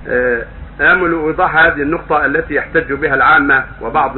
آمل إيضاح هذه النقطة التي يحتج بها العامة وبعض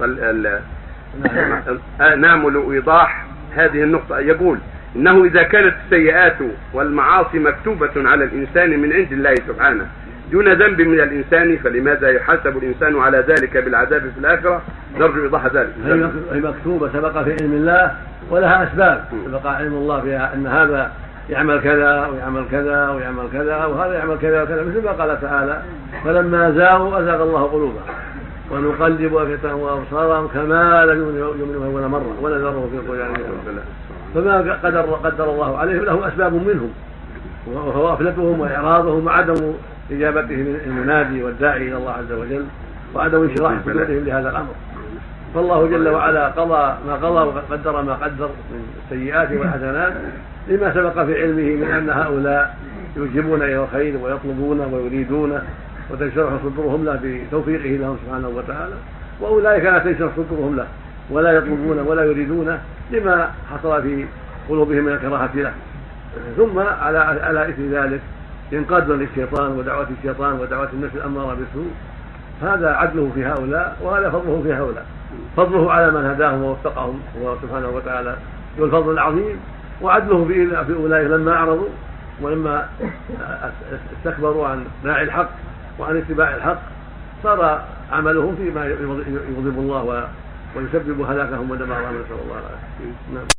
نامل إيضاح هذه النقطة. يقول إنه إذا كانت السيئات والمعاصي مكتوبة على الإنسان من عند الله سبحانه دون ذنب من الإنسان، فلماذا يحاسب الإنسان على ذلك بالعذاب في الآخرة؟ نرجو إيضاح ذلك. هي مكتوبة سبق في علم الله ولها أسباب، سبق علم الله فيها أن هذا يعمل كذا ويعمل كذا ويعمل كذا وهذا يعمل كذا وكذا، مثل ما قال تعالى: فلما زاغوا أزاغ الله قلوبهم ونقلب أفئدتهم وأبصارهم كما لم يؤمنوا أول مرة ونذرهم في طغيانهم. فما قدر الله عليهم له أسباب منهم، وهو غفلتهم وإعراضهم وعدم إجابتهم المنادي والداعي إلى الله عز وجل وعدم انشراح صدورهم لهذا الأمر. فالله جل وعلا قضى ما قضى وقدر ما قدر من السيئات والحسنات لما سبق في علمه من أن هؤلاء يوجبون إلى الخير ويطلبون ويريدون وتنشرح صدورهم له بتوفيقه لهم سبحانه وتعالى، وأولئك لا تنشرح صدورهم له ولا يطلبون ولا يريدون لما حصل في قلوبهم من الكراهة له. ثم على إثر ذلك ينقاد للشيطان ودعوة الشيطان ودعوة النفس الأمارة بالسوء. هذا عدله في هؤلاء وهذا فضله في هؤلاء، فضله على من هداهم ووفقهم هو سبحانه وتعالى ذو الفضل العظيم، وعدله في أولئك لما أعرضوا ولما استكبروا عن داعي الحق وعن اتباع الحق صار عملهم فيما يغضب الله ويسبب هلاكهم ودمارهم، نسأل الله العافية.